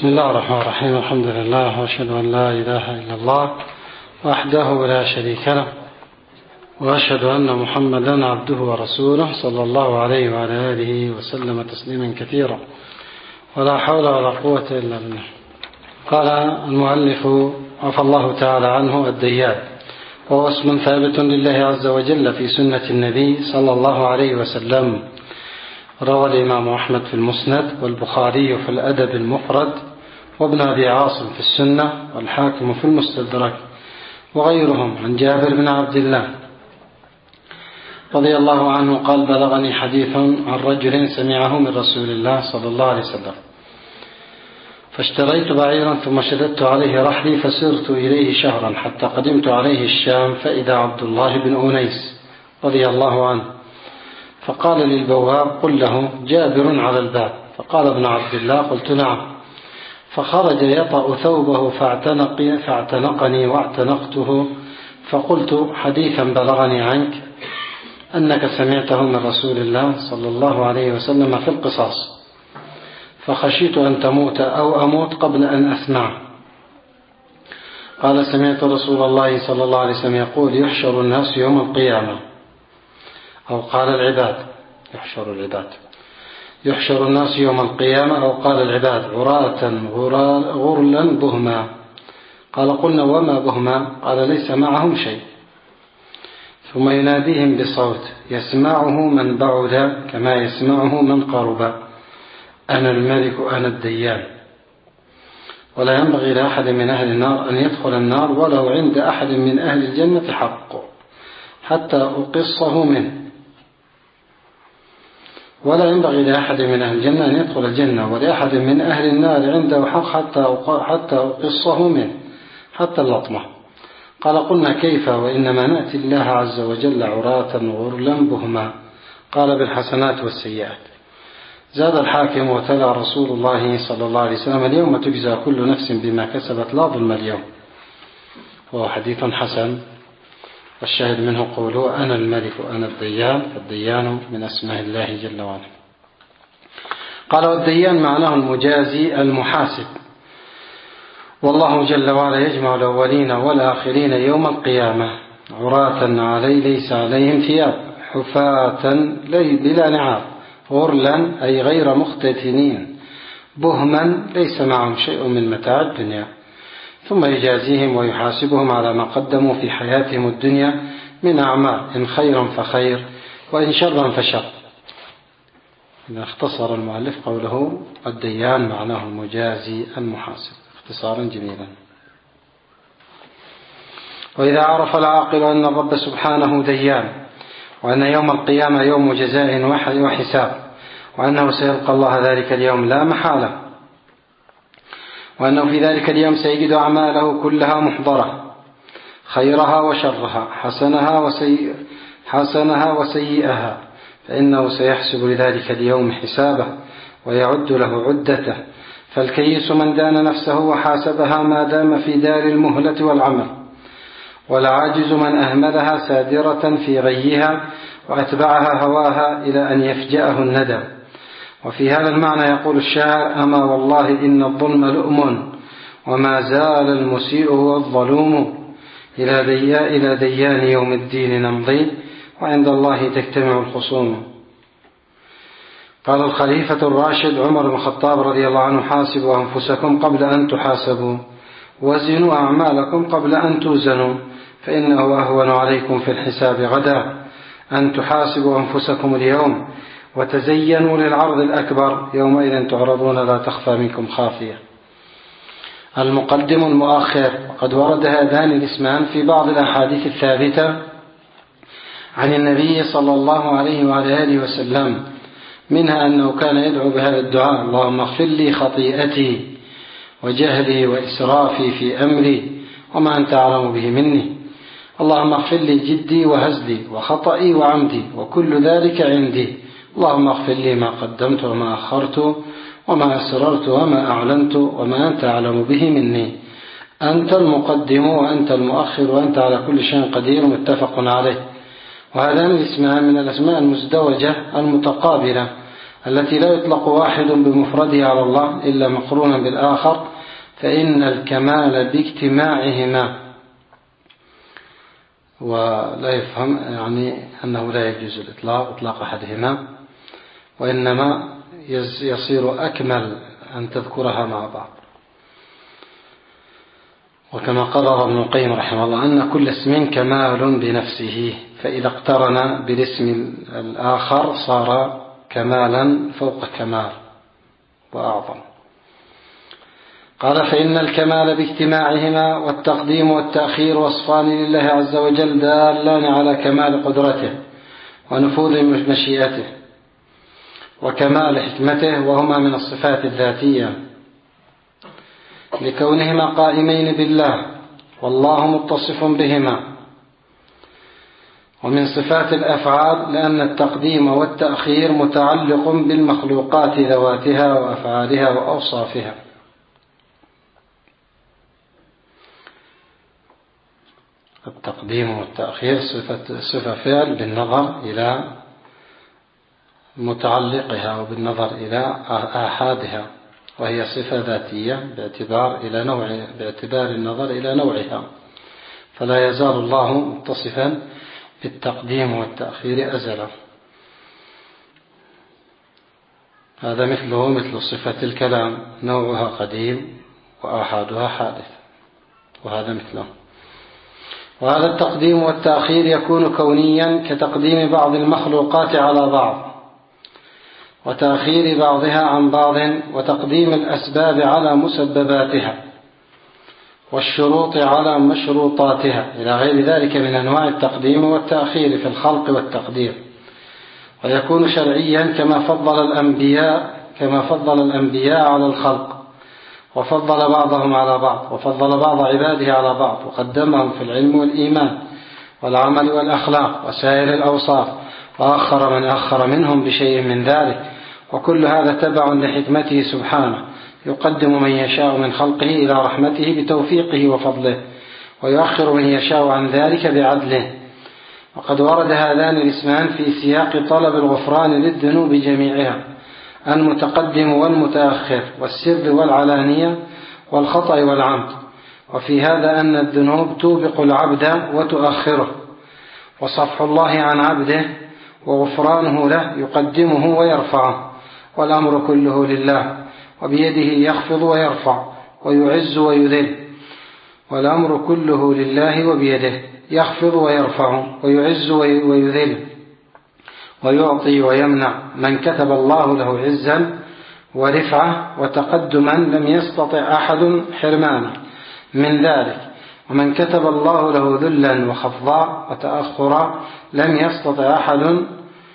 بسم الله الرحمن الرحيم. الحمد لله وأشهد أن لا إله إلا الله وحده لا شريك له، وأشهد أن محمدا عبده ورسوله صلى الله عليه وعلى آله وسلم تسليما كثيرا، ولا حول ولا قوة إلا بالله. قال المؤلف عفى الله تعالى عنه: الديان، وهو اسم ثابت لله عز وجل في سنة النبي صلى الله عليه وسلم. روى الإمام أحمد في المسند، والبخاري في الأدب المفرد، وابن أبي عاصم في السنة، والحاكم في المستدرك، وغيرهم عن جابر بن عبد الله رضي الله عنه قال: بلغني حديث عن رجل سمعه من رسول الله صلى الله عليه وسلم: فاشتريت بعيرا ثم شددت عليه رحلي فسرت إليه شهرا حتى قدمت عليه الشام، فإذا عبد الله بن أنيس رضي الله عنه، فقال للبواب: قل له جابر على الباب. فقال ابن عبد الله: قلت نعم. فخرج يطأ ثوبه فاعتنقني واعتنقته، فقلت: حديثا بلغني عنك أنك سمعته من رسول الله صلى الله عليه وسلم في القصاص، فخشيت أن تموت أو أموت قبل أن أسمع. قال: سمعت رسول الله صلى الله عليه وسلم يقول: يحشر الناس يوم القيامة، أو قال العباد، يحشر الناس يوم القيامة، أو قال العباد: عراة غرلا بهما. قال: قلنا: وما بهما؟ قال: ليس معهم شيء. ثم يناديهم بصوت يسمعه من بعد كما يسمعه من قرب: أنا الملك أنا الديان. ولا ينبغي لأحد من أهل النار أن يدخل النار ولو عند أحد من أهل الجنة حق حتى أقصه منه، ولا ينبغي لأحد من أهل الجنة أن يدخل الجنة ولأحد من أهل النار عنده حق حتى أقصه منه، حتى اللطمة. قال: قلنا: كيف وإنما نأتي الله عز وجل عراة غرلا بهما. قال: بالحسنات والسيئات. زاد الحاكم: وتلا رسول الله صلى الله عليه وسلم: اليوم تجزى كل نفس بما كسبت لا ظلم اليوم. وهو حديث حسن، والشاهد منه قوله: أنا الملك أنا الديان، فالديان من أسماء الله جل وعلا. قال: والديان معناه المجازي المحاسب، والله جل وعلا يجمع الأولين والآخرين يوم القيامة عراة علي ليس عليهم ثياب، حفاة بلا نعاب، غرلا أي غير مختتنين، بهما ليس معهم شيء من متاع الدنيا. ثم يجازيهم ويحاسبهم على ما قدموا في حياتهم الدنيا من أعمال، إن خيرا فخير وإن شرا فشر. إذا اختصر المؤلف قوله: الديان معناه المجازي المحاسب، اختصارا جميلا. وإذا عرف العاقل أن الرب سبحانه ديان، وأن يوم القيامة يوم جزاء وحساب، وأنه سيلقى الله ذلك اليوم لا محالة، وأنه في ذلك اليوم سيجد أعماله كلها محضرة، خيرها وشرها، حسنها وسيئها، فإنه سيحسب لذلك اليوم حسابه ويعد له عدته. فالكيس من دان نفسه وحاسبها ما دام في دار المهلة والعمل، والعاجز من أهملها سادرة في غيها وأتبعها هواها إلى أن يفجأه الندم. وفي هذا المعنى يقول الشاعر: أما والله إن الظلم لؤم، وما زال المسيء والظلوم، إلى ديان يوم الدين نمضي، وعند الله تجتمع الخصوم. قال الخليفة الراشد عمر بن الخطاب رضي الله عنه: حاسبوا أنفسكم قبل أن تحاسبوا، وزنوا أعمالكم قبل أن توزنوا، فإنه أهون عليكم في الحساب غدا أن تحاسبوا أنفسكم اليوم، وتزينوا للعرض الأكبر، يومئذ تعرضون لا تخفى منكم خافية. المقدم المؤخر. وقد ورد هذان الاسمان في بعض الأحاديث الثابتة عن النبي صلى الله عليه وعلى آله وسلم، منها أنه كان يدعو بهذا الدعاء: اللهم اغفر لي خطيئتي وجهلي وإسرافي في أمري وما أنت أعلم به مني، اللهم اغفر لي جدي وهزلي وخطئي وعمدي وكل ذلك عندي، اللهم اغفر لي ما قدمت وما أخرت وما أسررت وما أعلنت وما أنت أعلم به مني، أنت المقدم وأنت المؤخر وأنت على كل شيء قدير. متفق عليه. وهذان الاسمان من الأسماء المزدوجة المتقابلة التي لا يطلق واحد بمفرده على الله إلا مقرونا بالآخر، فإن الكمال باجتماعهما. ولا يفهم يعني أنه لا يجوز إطلاق أحدهما، وإنما يصير أكمل أن تذكرها مع بعض. وكما قرر ابن القيم رحمه الله أن كل اسم كمال بنفسه، فإذا اقترن بالاسم الآخر صار كمالا فوق كمال وأعظم. قال: فإن الكمال باجتماعهما، والتقديم والتأخير وصفان لله عز وجل دالان على كمال قدرته ونفوذ مشيئته وكمال حكمته، وهما من الصفات الذاتية لكونهما قائمين بالله والله متصف بهما. ومن صفات الأفعال لأن التقديم والتأخير متعلق بالمخلوقات ذواتها وأفعالها وأوصافها. التقديم والتأخير صفة فعل بالنظر إلى متعلقها وبالنظر إلى آحادها، وهي صفة ذاتية باعتبار النظر إلى نوعها، فلا يزال الله متصفا بالتقديم والتأخير أزلا. هذا مثل صفة الكلام، نوعها قديم وآحادها حادث، وهذا مثله. وهذا التقديم والتأخير يكون كونيا كتقديم بعض المخلوقات على بعض وتأخير بعضها عن بعض، وتقديم الأسباب على مسبباتها والشروط على مشروطاتها، إلى غير ذلك من أنواع التقديم والتأخير في الخلق والتقدير. ويكون شرعيا كما فضل الأنبياء على الخلق، وفضل بعضهم على بعض، وفضل بعض عباده على بعض، وقدمهم في العلم والإيمان والعمل والأخلاق وسائر الأوصاف، وأخر من أخر منهم بشيء من ذلك. وكل هذا تبع لحكمته سبحانه، يقدم من يشاء من خلقه إلى رحمته بتوفيقه وفضله، ويؤخر من يشاء عن ذلك بعدله. وقد ورد هذان الاسمان في سياق طلب الغفران للذنوب جميعها، المتقدم والمتأخر، والسر والعلانية، والخطأ والعمد. وفي هذا أن الذنوب توبق العبد وتؤخره، وصفح الله عن عبده وغفرانه له يقدمه ويرفعه. والأمر كله لله، وبيده يخفض ويرفع ويعز ويذل. والأمر كله لله وبيده يخفض ويرفع ويعز ويذل، ويعطي ويمنع من كتب الله له عزا ورفعة وتقدما لم يستطع أحد حرمانه من ذلك، ومن كتب الله له ذلا وخفضا وتأخرا لم يستطع أحد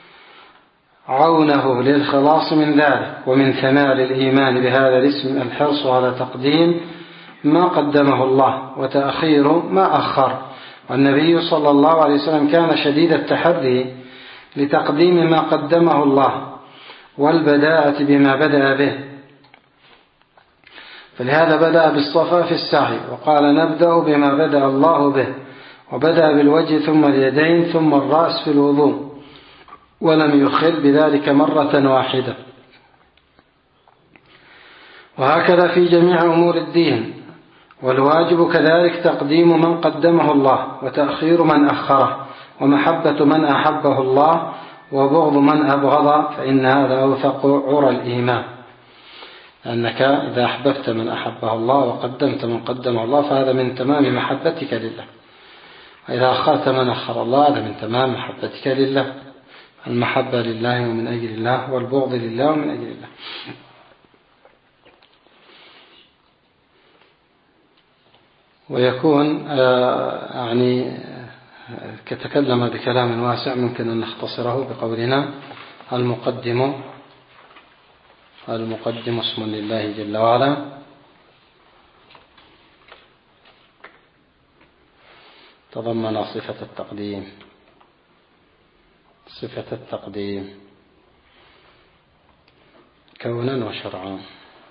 عونه للخلاص من ذلك. ومن ثمار الإيمان بهذا الاسم الحرص على تقديم ما قدمه الله وتأخير ما أخر. والنبي صلى الله عليه وسلم كان شديد التحري لتقديم ما قدمه الله والبداءة بما بدأ به، فلهذا بدأ بالصفا في السعي، وقال: نبدأ بما بدأ الله به، وبدأ بالوجه ثم اليدين ثم الرأس في الوضوء، ولم يخل بذلك مرة واحدة. وهكذا في جميع أمور الدين. والواجب كذلك تقديم من قدمه الله وتأخير من أخره، ومحبة من أحبه الله وبغض من أبغض، فإن هذا أوثق عرى الإيمان. أنك إذا أحببت من أحبه الله وقدمت من قدمه الله فهذا من تمام محبتك لله، وإذا أخرت من أخر الله هذا من تمام محبتك لله. المحبة لله ومن أجل الله، والبغض لله ومن أجل الله. ويكون يعني كتكلم بكلام واسع ممكن أن نختصره بقولنا: المقدم اسم لله جل وعلا، تضمن صفة التقديم كونا وشرعا.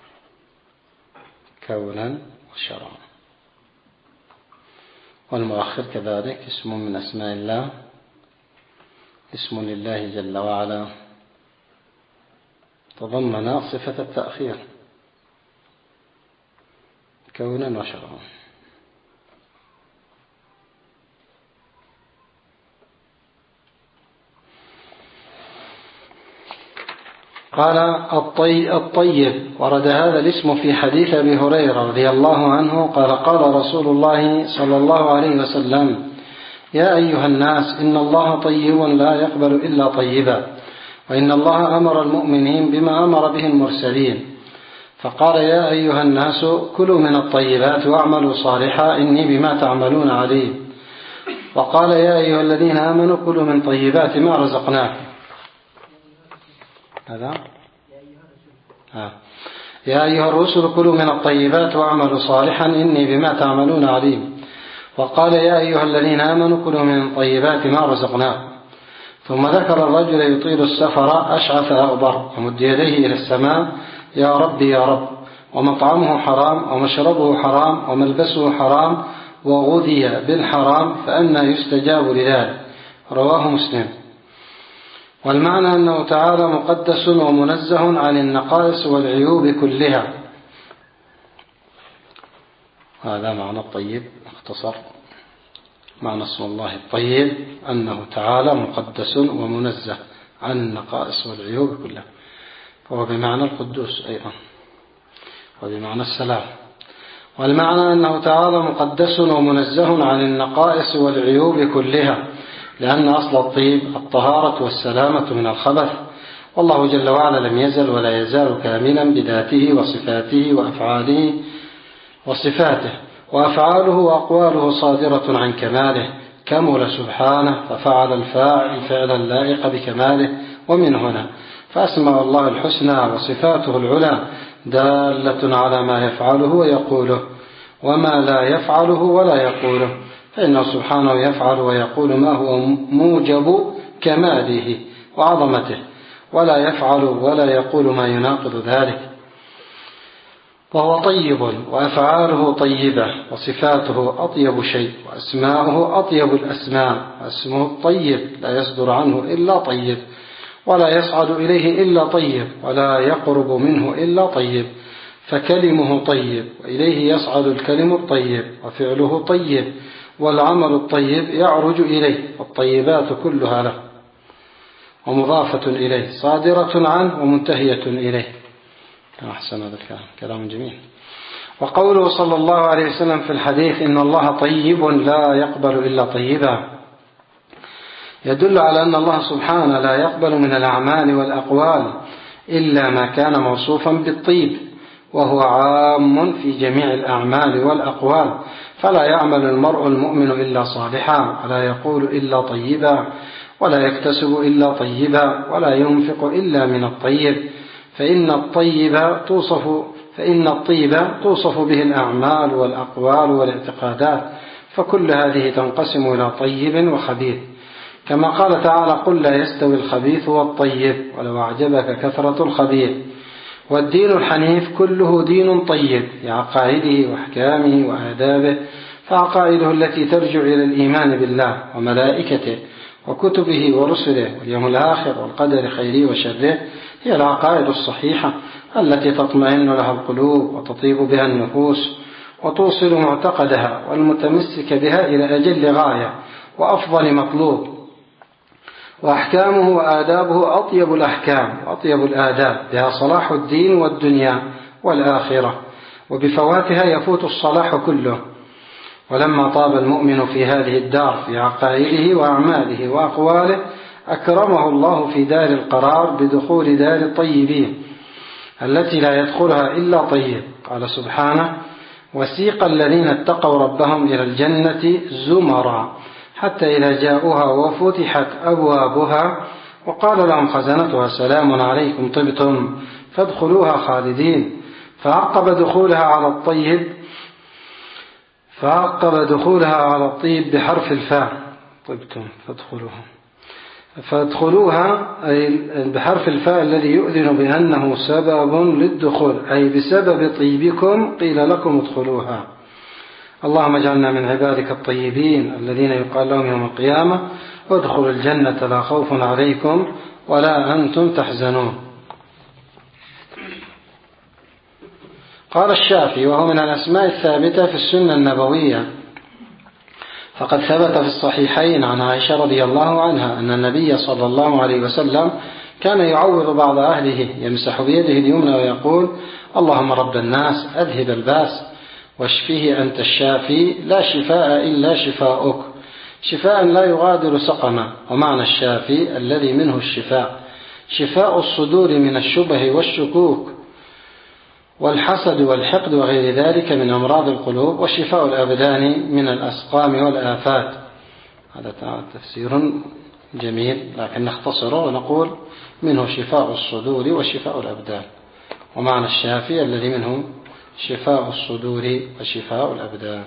والمؤخر كذلك اسم من أسماء الله، اسم لله جل وعلا، تضمن صفة التأخير كونا وشرعا. قال الطيب ورد هذا الاسم في حديث أبي هريرة رضي الله عنه قال قال رسول الله صلى الله عليه وسلم: يا أيها الناس إن الله طيب لا يقبل إلا طيبا، وإن الله أمر المؤمنين بما أمر به المرسلين، فقال: يا أيها الناس كلوا من الطيبات واعملوا صالحا إني بما تعملون عليم. وقال: يا أيها الذين آمنوا كلوا من طيبات ما رزقناكم. هذا يا أيها الرسل كلوا من الطيبات واعملوا صالحا إني بما تعملون عليم. وقال: يا أيها الذين آمنوا كلوا من طيبات ما رزقناكم. ثم ذكر الرجل يطيل السفر أشعث أغبر يمد يديه إلى السماء: يا رب يا رب، ومطعمه حرام ومشربه حرام وملبسه حرام وغذي بالحرام فأنى يستجاب لذلك. رواه مسلم. والمعنى أنه تعالى مقدس ومنزه عن النقائص والعيوب كلها. هذا معنى الطيب اختصر. معنى اسم الله الطيب أنه تعالى مقدس ومنزه عن النقائص والعيوب كلها، وهو بمعنى القدوس أيضا وبمعنى السلام. والمعنى أنه تعالى مقدس ومنزه عن النقائص والعيوب كلها، لأن أصل الطيب الطهارة والسلامة من الخبث، والله جل وعلا لم يزل ولا يزال كاملا بذاته وصفاته وأفعاله وصفاته، وأفعاله وأقواله صادرة عن كماله، كمل سبحانه ففعل الفاعل فعلا لائق بكماله. ومن هنا فأسماء الله الحسنى وصفاته العلى دالة على ما يفعله ويقوله وما لا يفعله ولا يقوله، فإنه سبحانه يفعل ويقول ما هو موجب كماله وعظمته، ولا يفعل ولا يقول ما يناقض ذلك. وهو طيب وأفعاله طيبة وصفاته أطيب شيء وأسماؤه أطيب الأسماء، اسمه الطيب لا يصدر عنه إلا طيب، ولا يصعد إليه إلا طيب، ولا يقرب منه إلا طيب، فكلمه طيب وإليه يصعد الكلم الطيب وفعله طيب والعمل الطيب يعرج إليه، والطيبات كلها له ومضافة إليه صادرة عنه ومنتهية إليه. أحسن هذا الكلام، كلام جميل. وقوله صلى الله عليه وسلم في الحديث إن الله طيب لا يقبل إلا طيبا يدل على أن الله سبحانه لا يقبل من الأعمال والأقوال إلا ما كان موصوفا بالطيب، وهو عام في جميع الأعمال والأقوال، فلا يعمل المرء المؤمن إلا صالحا، ولا يقول إلا طيبا، ولا يكتسب إلا طيبا، ولا ينفق إلا من الطيب، فإن الطيب توصف به الأعمال والأقوال والاعتقادات، فكل هذه تنقسم إلى طيب وخبيث، كما قال تعالى قل لا يستوي الخبيث والطيب ولو أعجبك كثرة الخبيث. والدين الحنيف كله دين طيب في عقائده وأحكامه وآدابه، فعقائده التي ترجع إلى الإيمان بالله وملائكته وكتبه ورسله واليوم الآخر والقدر خيره وشره هي العقائد الصحيحة التي تطمئن لها القلوب وتطيب بها النفوس وتوصل معتقدها والمتمسك بها إلى أجل غاية وأفضل مطلوب. وأحكامه وآدابه أطيب الأحكام وأطيب الآداب، بها صلاح الدين والدنيا والآخرة، وبفواتها يفوت الصلاح كله. ولما طاب المؤمن في هذه الدار في عقائده وأعماله وأقواله أكرمه الله في دار القرار بدخول دار الطيبين التي لا يدخلها إلا طيب. قال سبحانه وسيق الذين اتقوا ربهم إلى الجنة زمرا حتى إذا جاءوها وفتحت أبوابها وقال لهم خزنتها سلام عليكم طبتم فادخلوها خالدين. فعقب دخولها على الطيب بحرف الفاء طبتم فادخلوها أي بحرف الفاء الذي يؤذن بأنه سبب للدخول، أي بسبب طيبكم قيل لكم ادخلوها. اللهم اجعلنا من عبادك الطيبين الذين يقال لهم يوم القيامة ادخلوا الجنة لا خوف عليكم ولا أنتم تحزنون. قال الشافعي: وهو من الأسماء الثابتة في السنة النبوية، فقد ثبت في الصحيحين عن عائشة رضي الله عنها أن النبي صلى الله عليه وسلم كان يعوض بعض أهله، يمسح بيده اليمنى ويقول: اللهم رب الناس أذهب الباس واشفيه أنت الشافي لا شفاء إلا شفاؤك، شفاء لا يغادر سقما. ومعنى الشافي الذي منه الشفاء، شفاء الصدور من الشبه والشكوك والحسد والحقد وغير ذلك من أمراض القلوب، وشفاء الأبدان من الأسقام والآفات. هذا تفسير جميل، لكن نختصره ونقول: منه شفاء الصدور وشفاء الأبدان. ومعنى الشافي الذي منه شفاء الصدور وشفاء الأبدان.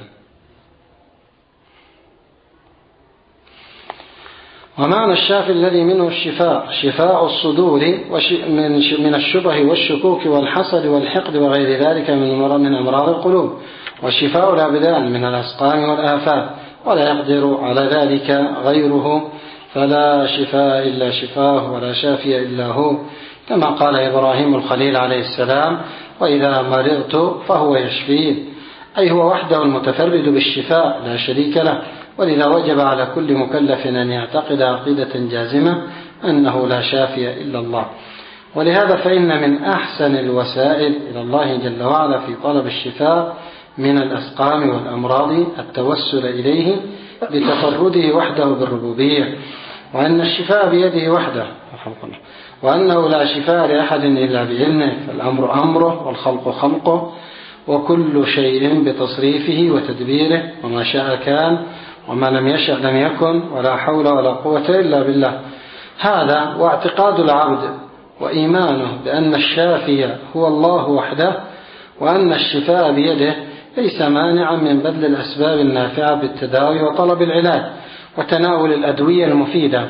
ومعنى الشافي الذي منه الشفاء، شفاء الصدور من الشبه والشكوك والحسد والحقد وغير ذلك من أمراض القلوب، وشفاء الأبدان من الأسقام والآفات، ولا يقدر على ذلك غيره، فلا شفاء إلا شفاه ولا شافي إلا هو، كما قال إبراهيم الخليل عليه السلام: وإذا مرضت فهو يشفين، أي هو وحده المتفرد بالشفاء لا شريك له. ولذا وجب على كل مكلف أن يعتقد عقيدة جازمة أنه لا شافي إلا الله. ولهذا فإن من أحسن الوسائل إلى الله جل وعلا في طلب الشفاء من الأسقام والأمراض التوسل إليه بتفرده وحده بالربوبية، وأن الشفاء بيده وحده، وأنه لا شفاء لأحد إلا بعلمه، فالأمر أمره والخلق خلقه، وكل شيء بتصريفه وتدبيره، وما شاء كان وما لم يشأ لم يكن، ولا حول ولا قوة إلا بالله. هذا واعتقاد العبد وإيمانه بأن الشافي هو الله وحده، وأن الشفاء بيده، ليس مانعا من بذل الأسباب النافعة بالتداوي وطلب العلاج وتناول الأدوية المفيدة.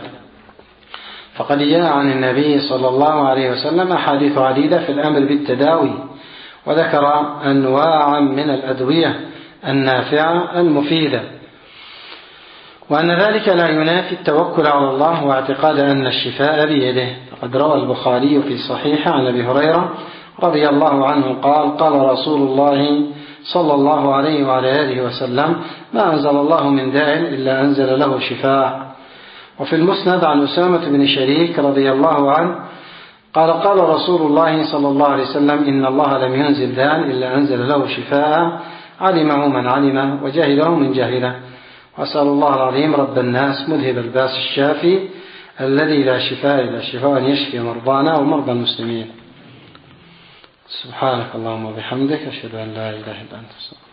فقد جاء عن النبي صلى الله عليه وسلم أحاديث عديدة في الأمر بالتداوي، وذكر أنواعا من الأدوية النافعة المفيدة، وأن ذلك لا ينافي التوكل على الله واعتقاد أن الشفاء بيده. فقد روى البخاري في صحيحه عن أبي هريرة رضي الله عنه قال: قال رسول الله صلى الله عليه وعلى آله وسلم: ما أنزل الله من داء إلا أنزل له شفاء. وفي المسند عن أسامة بن شريك رضي الله عنه قال: قال رسول الله صلى الله عليه وسلم: إن الله لم ينزل داء إلا أنزل له شفاء، علمه من علمه وجهله من جهله. وأسأل الله العظيم رب الناس مذهب الباس الشافي الذي لا شفاء إلا شفاء أن يشفي مرضانا ومرضى المسلمين. سبحانك اللهم وبحمدك، أشهد أن لا إله إلا أنت.